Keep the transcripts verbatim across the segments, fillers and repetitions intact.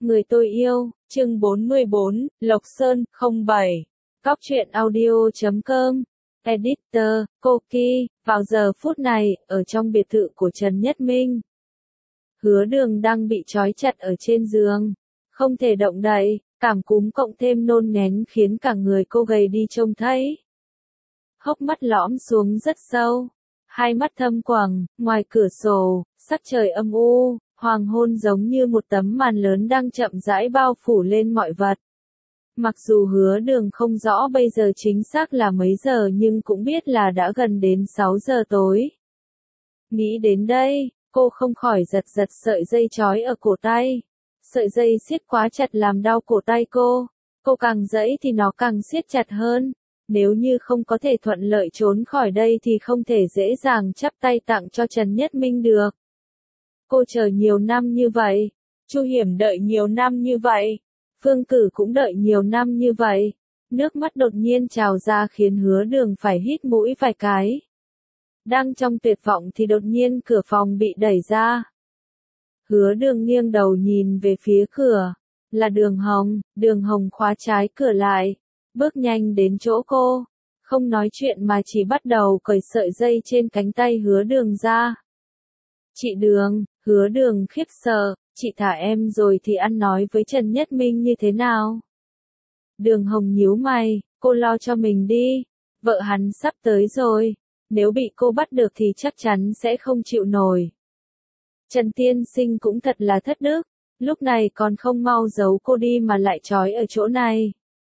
Người tôi yêu, chương bốn mươi bốn, Lộc Sơn, không bảy. Góc truyện audio chấm com. Editor, Koki, vào giờ phút này, ở trong biệt thự của Trần Nhất Minh. Hứa Đường đang bị trói chặt ở trên giường. Không thể động đậy, cảm cúm cộng thêm nôn ngén khiến cả người cô gầy đi trông thấy. Hốc mắt lõm xuống rất sâu. Hai mắt thâm quầng, ngoài cửa sổ, sắc trời âm u, hoàng hôn giống như một tấm màn lớn đang chậm rãi bao phủ lên mọi vật. Mặc dù Hứa Đường không rõ bây giờ chính xác là mấy giờ nhưng cũng biết là đã gần đến sáu giờ tối. Nghĩ đến đây, cô không khỏi giật giật sợi dây trói ở cổ tay. Sợi dây siết quá chặt làm đau cổ tay cô. Cô càng giãy thì nó càng siết chặt hơn. Nếu như không có thể thuận lợi trốn khỏi đây thì không thể dễ dàng chắp tay tặng cho Trần Nhất Minh được. Cô chờ nhiều năm như vậy. Chu Hiểm đợi nhiều năm như vậy. Phương Cử cũng đợi nhiều năm như vậy. Nước mắt đột nhiên trào ra khiến Hứa Đường phải hít mũi vài cái. Đang trong tuyệt vọng thì đột nhiên cửa phòng bị đẩy ra. Hứa Đường nghiêng đầu nhìn về phía cửa. Là Đường Hồng. Đường Hồng khóa trái cửa lại. Bước nhanh đến chỗ cô. Không nói chuyện mà chỉ bắt đầu cởi sợi dây trên cánh tay Hứa Đường ra. Chị Đường, Hứa Đường khiếp sợ, chị thả em rồi thì ăn nói với Trần Nhất Minh như thế nào? Đường Hồng nhíu mày, cô lo cho mình đi, vợ hắn sắp tới rồi, nếu bị cô bắt được thì chắc chắn sẽ không chịu nổi. Trần Tiên Sinh cũng thật là thất đức, lúc này còn không mau giấu cô đi mà lại trói ở chỗ này.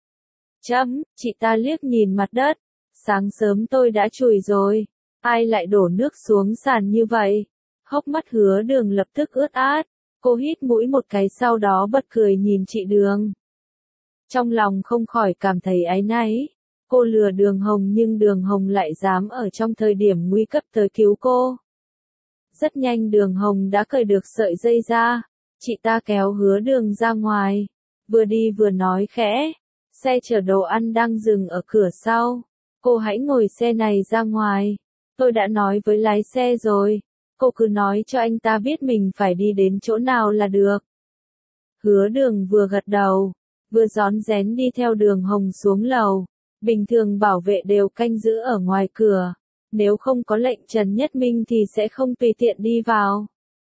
Chấm, chị ta liếc nhìn mặt đất, sáng sớm tôi đã chùi rồi, ai lại đổ nước xuống sàn như vậy? Hốc mắt Hứa Đường lập tức ướt át, cô hít mũi một cái sau đó bật cười nhìn chị Đường. Trong lòng không khỏi cảm thấy áy náy, cô lừa Đường Hồng nhưng Đường Hồng lại dám ở trong thời điểm nguy cấp tới cứu cô. Rất nhanh Đường Hồng đã cởi được sợi dây ra, chị ta kéo Hứa Đường ra ngoài, vừa đi vừa nói khẽ, xe chở đồ ăn đang dừng ở cửa sau, cô hãy ngồi xe này ra ngoài, tôi đã nói với lái xe rồi. Cô cứ nói cho anh ta biết mình phải đi đến chỗ nào là được. Hứa Đường vừa gật đầu, vừa rón rén đi theo Đường Hồng xuống lầu. Bình thường bảo vệ đều canh giữ ở ngoài cửa. Nếu không có lệnh Trần Nhất Minh thì sẽ không tùy tiện đi vào.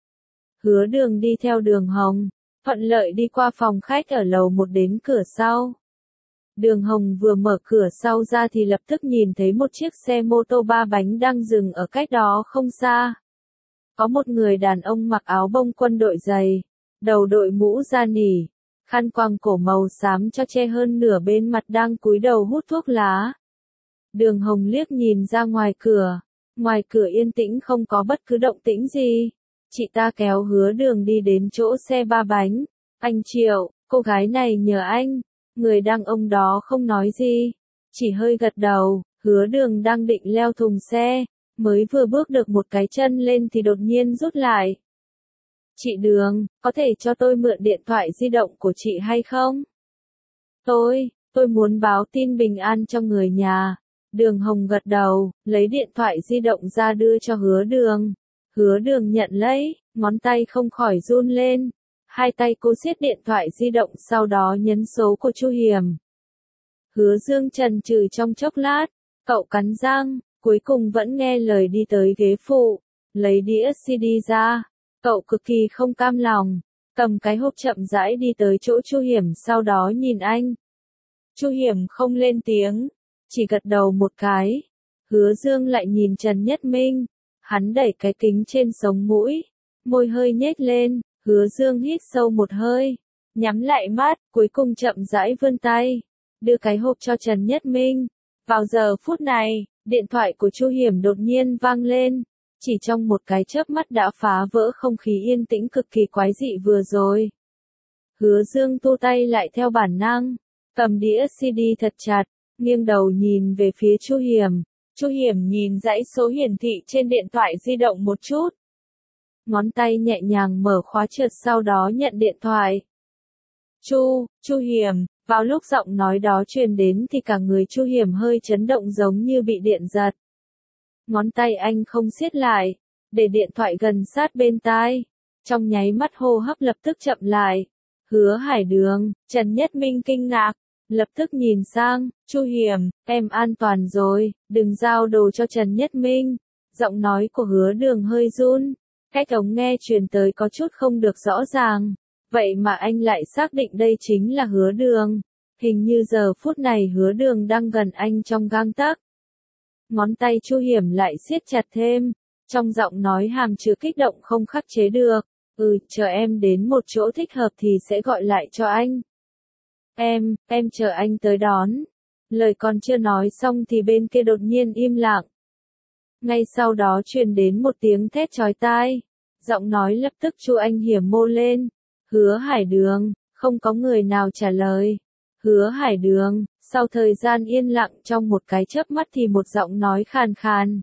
Hứa Đường đi theo Đường Hồng, thuận lợi đi qua phòng khách ở lầu một đến cửa sau. Đường Hồng vừa mở cửa sau ra thì lập tức nhìn thấy một chiếc xe mô tô ba bánh đang dừng ở cách đó không xa. Có một người đàn ông mặc áo bông quân đội dày, đầu đội mũ da nỉ, khăn quàng cổ màu xám cho che hơn nửa bên mặt đang cúi đầu hút thuốc lá. Đường Hồng liếc nhìn ra ngoài cửa, ngoài cửa yên tĩnh không có bất cứ động tĩnh gì. Chị ta kéo Hứa Đường đi đến chỗ xe ba bánh. Anh Triệu, cô gái này nhờ anh. Người đàn ông đó không nói gì, chỉ hơi gật đầu. Hứa Đường đang định leo thùng xe. Mới vừa bước được một cái chân lên thì đột nhiên rút lại. Chị Đường, có thể cho tôi mượn điện thoại di động của chị hay không? Tôi, tôi muốn báo tin bình an cho người nhà. Đường Hồng gật đầu, lấy điện thoại di động ra đưa cho Hứa Đường. Hứa Đường nhận lấy, ngón tay không khỏi run lên. Hai tay cô siết điện thoại di động sau đó nhấn số của Chu Hiểm. Hứa Dương chần chừ trong chốc lát, cậu cắn răng. Cuối cùng vẫn nghe lời đi tới ghế phụ, lấy đĩa xê đê ra, cậu cực kỳ không cam lòng, cầm cái hộp chậm rãi đi tới chỗ Chu Hiểm sau đó nhìn anh. Chu Hiểm không lên tiếng, chỉ gật đầu một cái. Hứa Dương lại nhìn Trần Nhất Minh, hắn đẩy cái kính trên sống mũi, môi hơi nhếch lên, Hứa Dương hít sâu một hơi, nhắm lại mắt, cuối cùng chậm rãi vươn tay, đưa cái hộp cho Trần Nhất Minh. Vào giờ phút này, điện thoại của Chu Hiểm đột nhiên vang lên, chỉ trong một cái chớp mắt đã phá vỡ không khí yên tĩnh cực kỳ quái dị vừa rồi. Hứa Dương thu tay lại theo bản năng, cầm đĩa xê đê thật chặt, nghiêng đầu nhìn về phía Chu Hiểm. Chu Hiểm nhìn dãy số hiển thị trên điện thoại di động một chút. Ngón tay nhẹ nhàng mở khóa trượt sau đó nhận điện thoại. Chu, Chu Hiểm. Vào lúc giọng nói đó truyền đến thì cả người Chu Hiểm hơi chấn động giống như bị điện giật. Ngón tay anh không siết lại, để điện thoại gần sát bên tai. Trong nháy mắt hô hấp lập tức chậm lại. Hứa Hải Đường, Trần Nhất Minh kinh ngạc, lập tức nhìn sang, Chu Hiểm, em an toàn rồi, đừng giao đồ cho Trần Nhất Minh. Giọng nói của Hứa Đường hơi run, cách ống nghe truyền tới có chút không được rõ ràng. Vậy mà anh lại xác định đây chính là Hứa Đường. Hình như giờ phút này Hứa Đường đang gần anh trong gang tấc. Ngón tay Chu Hiểm lại siết chặt thêm, trong giọng nói hàm chứa kích động không khắc chế được. Ừ, chờ em đến một chỗ thích hợp thì sẽ gọi lại cho anh. Em, em chờ anh tới đón. Lời còn chưa nói xong thì bên kia đột nhiên im lặng. Ngay sau đó truyền đến một tiếng thét chói tai. Giọng nói lập tức Chu Anh Hiểm mô lên. Hứa Hải Đường, không có người nào trả lời. Hứa Hải Đường, sau thời gian yên lặng trong một cái chớp mắt thì một giọng nói khàn khàn,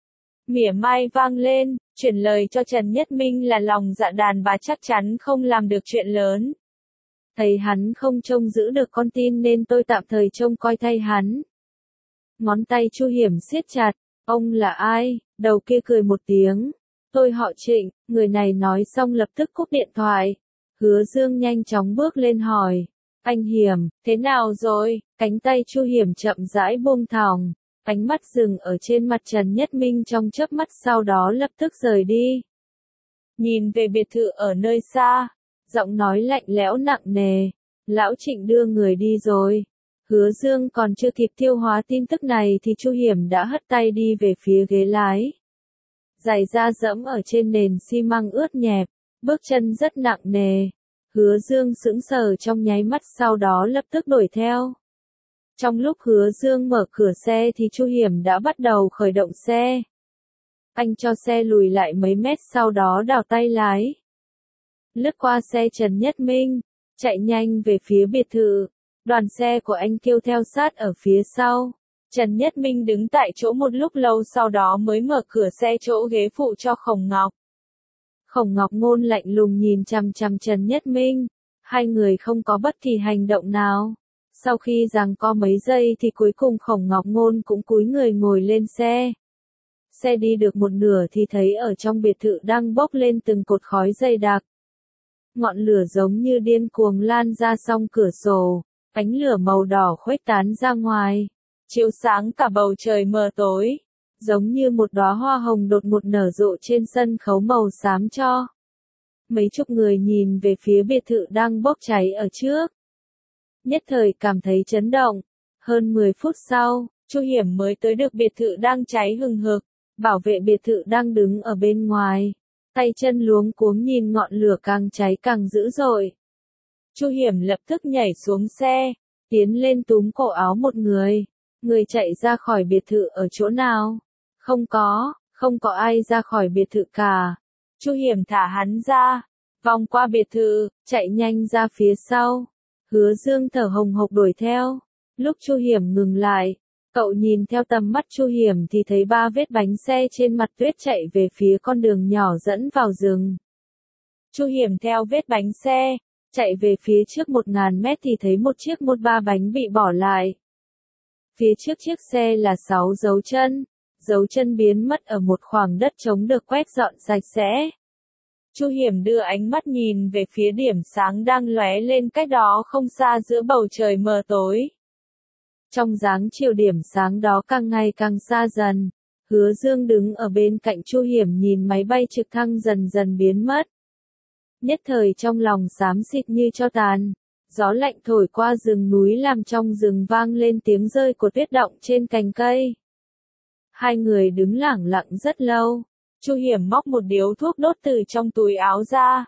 mỉa mai vang lên, chuyển lời cho Trần Nhất Minh là lòng dạ đàn bà chắc chắn không làm được chuyện lớn. Thấy hắn không trông giữ được con tin nên tôi tạm thời trông coi thay hắn. Ngón tay Chu Hiểm siết chặt, ông là ai? Đầu kia cười một tiếng. Tôi họ Trịnh, người này nói xong lập tức cúp điện thoại. Hứa Dương nhanh chóng bước lên hỏi. Anh Hiểm, thế nào rồi? Cánh tay Chu Hiểm chậm rãi buông thõng. Ánh mắt dừng ở trên mặt Trần Nhất Minh trong chớp mắt sau đó lập tức rời đi. Nhìn về biệt thự ở nơi xa, giọng nói lạnh lẽo nặng nề. Lão Trịnh đưa người đi rồi. Hứa Dương còn chưa kịp tiêu hóa tin tức này thì Chu Hiểm đã hất tay đi về phía ghế lái. Giày da dẫm ở trên nền xi măng ướt nhẹp, bước chân rất nặng nề. Hứa Dương sững sờ trong nháy mắt sau đó lập tức đuổi theo. Trong lúc Hứa Dương mở cửa xe thì Chu Hiểm đã bắt đầu khởi động xe. Anh cho xe lùi lại mấy mét sau đó đảo tay lái. Lướt qua xe Trần Nhất Minh, chạy nhanh về phía biệt thự. Đoàn xe của anh kêu theo sát ở phía sau. Trần Nhất Minh đứng tại chỗ một lúc lâu sau đó mới mở cửa xe chỗ ghế phụ cho Khổng Ngọc. Khổng Ngọc Ngôn lạnh lùng nhìn chằm chằm Trần Nhất Minh. Hai người không có bất kỳ hành động nào. Sau khi giằng co mấy giây thì cuối cùng Khổng Ngọc Ngôn cũng cúi người ngồi lên xe. Xe đi được một nửa thì thấy ở trong biệt thự đang bốc lên từng cột khói dày đặc. Ngọn lửa giống như điên cuồng lan ra song cửa sổ, ánh lửa màu đỏ khuếch tán ra ngoài, chiếu sáng cả bầu trời mờ tối, giống như một đóa hoa hồng đột ngột nở rộ trên sân khấu màu xám cho. Mấy chục người nhìn về phía biệt thự đang bốc cháy ở trước. Nhất thời cảm thấy chấn động. Hơn mười phút sau, Chu Hiểm mới tới được biệt thự đang cháy hừng hực. Bảo vệ biệt thự đang đứng ở bên ngoài. Tay chân luống cuống nhìn ngọn lửa càng cháy càng dữ dội. Chu Hiểm lập tức nhảy xuống xe, tiến lên túm cổ áo một người. Người chạy ra khỏi biệt thự ở chỗ nào? Không có, không có ai ra khỏi biệt thự cả. Chu Hiểm thả hắn ra, vòng qua biệt thự, chạy nhanh ra phía sau. Hứa Dương thở hồng hộc đuổi theo. Lúc Chu Hiểm ngừng lại, cậu nhìn theo tầm mắt Chu Hiểm thì thấy ba vết bánh xe trên mặt tuyết chạy về phía con đường nhỏ dẫn vào rừng. Chu Hiểm theo vết bánh xe, chạy về phía trước một ngàn mét thì thấy một chiếc mốt ba bánh bị bỏ lại. Phía trước chiếc xe là sáu dấu chân, dấu chân biến mất ở một khoảng đất trống được quét dọn sạch sẽ. Chu Hiểm đưa ánh mắt nhìn về phía điểm sáng đang lóe lên cách đó không xa giữa bầu trời mờ tối. Trong dáng chiều điểm sáng đó càng ngày càng xa dần, Hứa Dương đứng ở bên cạnh Chu Hiểm nhìn máy bay trực thăng dần dần biến mất. Nhất thời trong lòng xám xịt như tro tàn, gió lạnh thổi qua rừng núi làm trong rừng vang lên tiếng rơi của tuyết động trên cành cây. Hai người đứng lẳng lặng rất lâu, Chu Hiểm móc một điếu thuốc đốt từ trong túi áo ra.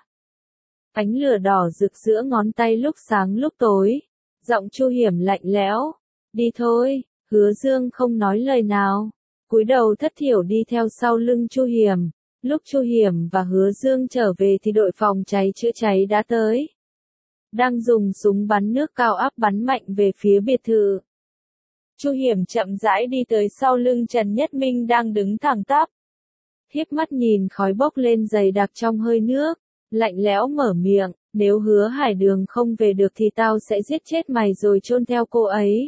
Ánh lửa đỏ rực giữa ngón tay lúc sáng lúc tối, giọng Chu Hiểm lạnh lẽo. Đi thôi, Hứa Dương không nói lời nào, cúi đầu thất thiểu đi theo sau lưng Chu Hiểm. Lúc Chu Hiểm và Hứa Dương trở về thì đội phòng cháy chữa cháy đã tới. Đang dùng súng bắn nước cao áp bắn mạnh về phía biệt thự. Chu Hiểm chậm rãi đi tới sau lưng Trần Nhất Minh đang đứng thẳng tắp. Hiếp mắt nhìn khói bốc lên dày đặc trong hơi nước, lạnh lẽo mở miệng, nếu Hứa Hải Đường không về được thì tao sẽ giết chết mày rồi chôn theo cô ấy.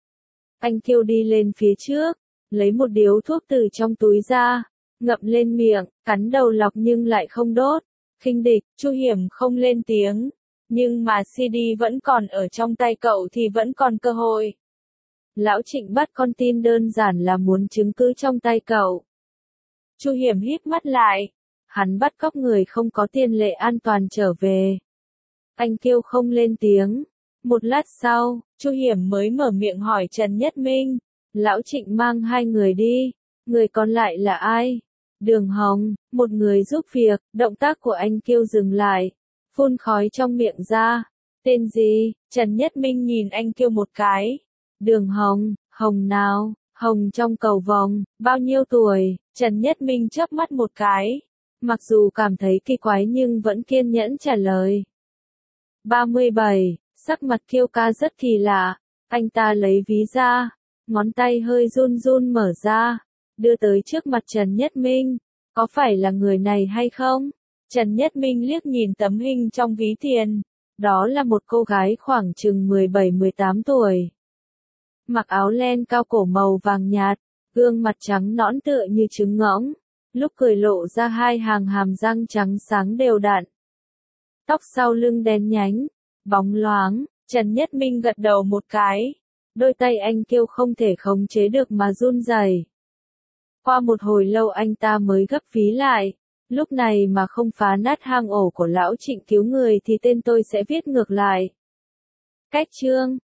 Anh kêu đi lên phía trước, lấy một điếu thuốc từ trong túi ra, ngậm lên miệng, cắn đầu lọc nhưng lại không đốt. Khinh địch, Chu Hiểm không lên tiếng, Nhưng mà xê đê vẫn còn ở trong tay cậu thì vẫn còn cơ hội. Lão Trịnh bắt con tin đơn giản là muốn chứng cứ trong tay cậu. Chu Hiểm híp mắt lại. Hắn bắt cóc người không có tiền lệ an toàn trở về. Anh Kiêu không lên tiếng. Một lát sau, Chu Hiểm mới mở miệng hỏi Trần Nhất Minh. Lão Trịnh mang hai người đi. Người còn lại là ai? Đường Hồng, một người giúp việc. Động tác của anh Kiêu dừng lại. Phun khói trong miệng ra. Tên gì? Trần Nhất Minh nhìn anh Kiêu một cái. Đường Hồng, Hồng nào? Hồng trong cầu vồng, bao nhiêu tuổi? Trần Nhất Minh chớp mắt một cái. Mặc dù cảm thấy kỳ quái nhưng vẫn kiên nhẫn trả lời. ba mươi bảy, sắc mặt Kiêu ca rất kỳ lạ. Anh ta lấy ví ra. Ngón tay hơi run run mở ra. Đưa tới trước mặt Trần Nhất Minh. Có phải là người này hay không? Trần Nhất Minh liếc nhìn tấm hình trong ví tiền. Đó là một cô gái khoảng chừng mười bảy mười tám tuổi. Mặc áo len cao cổ màu vàng nhạt, gương mặt trắng nõn tựa như trứng ngỗng, lúc cười lộ ra hai hàng hàm răng trắng sáng đều đặn. Tóc sau lưng đen nhánh, bóng loáng, Trần Nhất Minh gật đầu một cái. Đôi tay anh Kiêu không thể khống chế được mà run rẩy. Qua một hồi lâu anh ta mới gấp ví lại. Lúc này mà không phá nát hang ổ của lão Trịnh cứu người thì tên tôi sẽ viết ngược lại. Cách chương